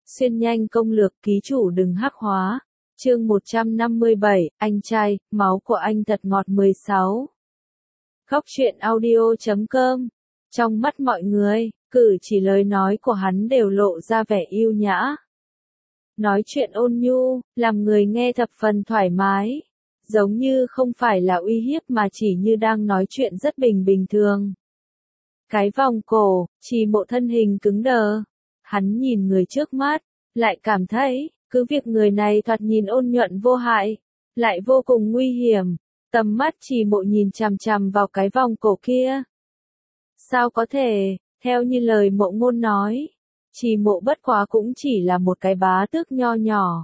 Xuyên nhanh công lược ký chủ đừng hắc hóa. Chương 157, anh trai, máu của anh thật ngọt 16. Góc truyện audio.com. Trong mắt mọi người, cử chỉ lời nói của hắn đều lộ ra vẻ yêu nhã. Nói chuyện ôn nhu, làm người nghe thập phần thoải mái. Giống như không phải là uy hiếp mà chỉ như đang nói chuyện rất bình thường. Cái vòng cổ, Trì Mộ thân hình cứng đờ. Hắn nhìn người trước mắt, lại cảm thấy, cứ việc người này thoạt nhìn ôn nhuận vô hại, lại vô cùng nguy hiểm. Tầm mắt Trì Mộ nhìn chằm chằm vào cái vòng cổ kia. Sao có thể, theo như lời Mộ Ngôn nói, Trì Mộ bất quá cũng chỉ là một cái bá tước nho nhỏ.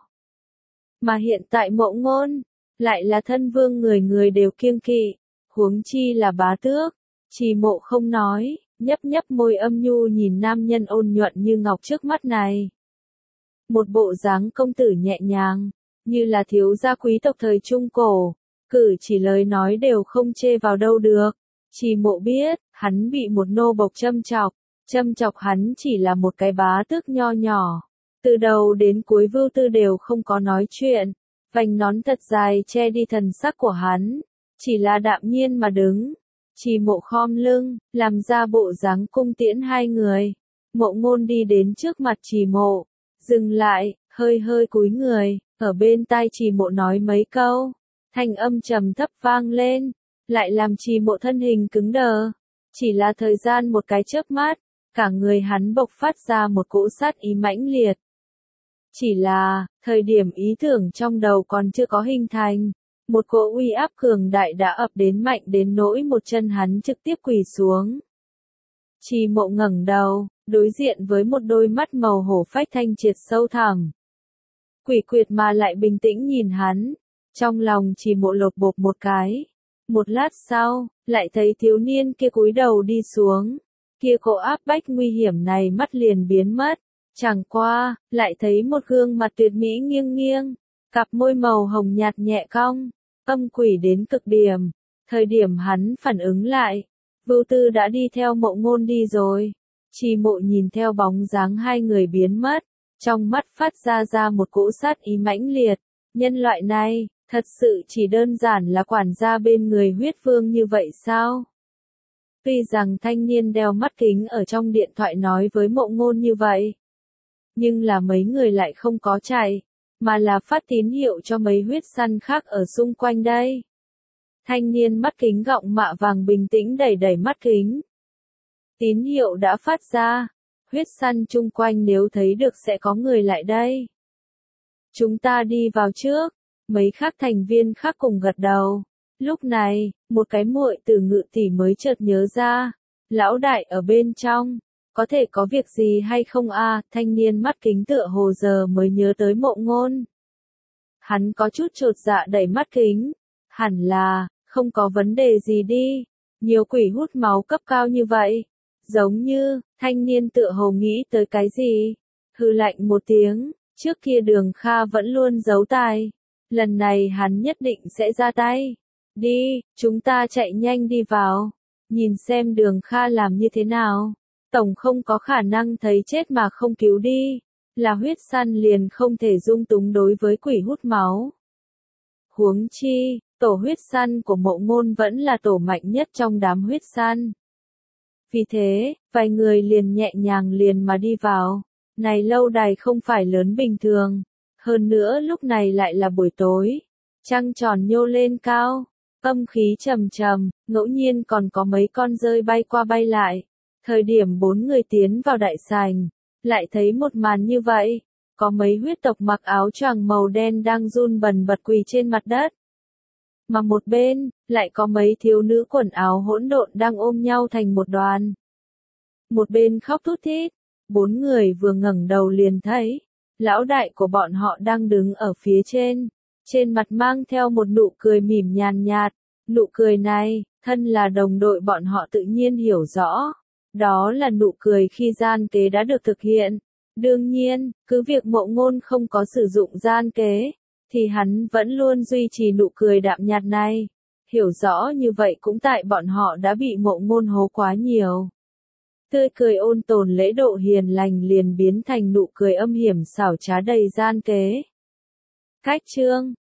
Mà hiện tại Mộ Ngôn, lại là thân vương người người đều kiêng kỵ, huống chi là bá tước. Trì Mộ không nói, nhấp môi âm nhu nhìn nam nhân ôn nhuận như ngọc trước mắt này. Một bộ dáng công tử nhẹ nhàng, như là thiếu gia quý tộc thời Trung Cổ, cử chỉ lời nói đều không chê vào đâu được. Trì Mộ biết, hắn bị một nô bộc châm chọc hắn chỉ là một cái bá tước nho nhỏ. Từ đầu đến cuối Vưu Tư đều không có nói chuyện, vành nón thật dài che đi thần sắc của hắn, chỉ là đạm nhiên mà đứng. Trì Mộ khom lưng, làm ra bộ dáng cung tiễn hai người. Mộ Ngôn đi đến trước mặt Trì Mộ, dừng lại, hơi cúi người, ở bên tai Trì Mộ nói mấy câu, thanh âm trầm thấp vang lên, lại làm Trì Mộ thân hình cứng đờ. Chỉ là thời gian một cái chớp mắt, cả người hắn bộc phát ra một cỗ sát ý mãnh liệt. Chỉ là, thời điểm ý tưởng trong đầu còn chưa có hình thành, một cỗ uy áp cường đại đã ập đến mạnh đến nỗi một chân hắn trực tiếp quỳ xuống. Trì Mộ ngẩng đầu, đối diện với một đôi mắt màu hổ phách thanh triệt sâu thẳm. Quỷ quyệt mà lại bình tĩnh nhìn hắn, trong lòng Trì Mộ lột bột một cái. Một lát sau, lại thấy thiếu niên kia cúi đầu đi xuống, kia cỗ áp bách nguy hiểm này mắt liền biến mất. Chẳng qua, lại thấy một gương mặt tuyệt mỹ nghiêng, cặp môi màu hồng nhạt nhẹ cong, âm quỷ đến cực điểm. Thời điểm hắn phản ứng lại, Vưu Tư đã đi theo Mộ Ngôn đi rồi. Trì Mộ nhìn theo bóng dáng hai người biến mất, trong mắt phát ra một cỗ sát ý mãnh liệt. Nhân loại này, thật sự chỉ đơn giản là quản gia bên người huyết vương như vậy sao? Tuy rằng thanh niên đeo mắt kính ở trong điện thoại nói với Mộ Ngôn như vậy, nhưng là mấy người lại không có chạy, mà là phát tín hiệu cho mấy huyết săn khác ở xung quanh đây. Thanh niên mắt kính gọng mạ vàng bình tĩnh đẩy mắt kính. Tín hiệu đã phát ra, huyết săn chung quanh nếu thấy được sẽ có người lại đây. Chúng ta đi vào trước, mấy khác thành viên khác cùng gật đầu. Lúc này, một cái muội từ Ngự tỷ mới chợt nhớ ra, lão đại ở bên trong. Có thể có việc gì hay không a? Thanh niên mắt kính tựa hồ giờ mới nhớ tới Mộ Ngôn. Hắn có chút chột dạ đẩy mắt kính. Hẳn là, không có vấn đề gì đi. Nhiều quỷ hút máu cấp cao như vậy. Giống như, thanh niên tựa hồ nghĩ tới cái gì. Hừ lạnh một tiếng, trước kia Đường Kha vẫn luôn giấu tài. Lần này hắn nhất định sẽ ra tay. Đi, chúng ta chạy nhanh đi vào. Nhìn xem Đường Kha làm như thế nào. Tổng không có khả năng thấy chết mà không cứu đi, là huyết săn liền không thể dung túng đối với quỷ hút máu. Huống chi, tổ huyết săn của Mộ Ngôn vẫn là tổ mạnh nhất trong đám huyết săn. Vì thế, vài người liền nhẹ nhàng liền mà đi vào. Này lâu đài không phải lớn bình thường, hơn nữa lúc này lại là buổi tối, trăng tròn nhô lên cao, âm khí trầm, ngẫu nhiên còn có mấy con dơi bay qua bay lại. Thời điểm bốn người tiến vào đại sảnh, lại thấy một màn như vậy, có mấy huyết tộc mặc áo choàng màu đen đang run bần bật quỳ trên mặt đất. Mà một bên, lại có mấy thiếu nữ quần áo hỗn độn đang ôm nhau thành một đoàn. Một bên khóc thút thít, bốn người vừa ngẩng đầu liền thấy, lão đại của bọn họ đang đứng ở phía trên mặt mang theo một nụ cười mỉm nhàn nhạt, nụ cười này, thân là đồng đội bọn họ tự nhiên hiểu rõ. Đó là nụ cười khi gian kế đã được thực hiện. Đương nhiên, cứ việc Mộ Ngôn không có sử dụng gian kế, thì hắn vẫn luôn duy trì nụ cười đạm nhạt này. Hiểu rõ như vậy cũng tại bọn họ đã bị Mộ Ngôn hố quá nhiều. Tươi cười ôn tồn lễ độ hiền lành liền biến thành nụ cười âm hiểm xảo trá đầy gian kế. Cách chương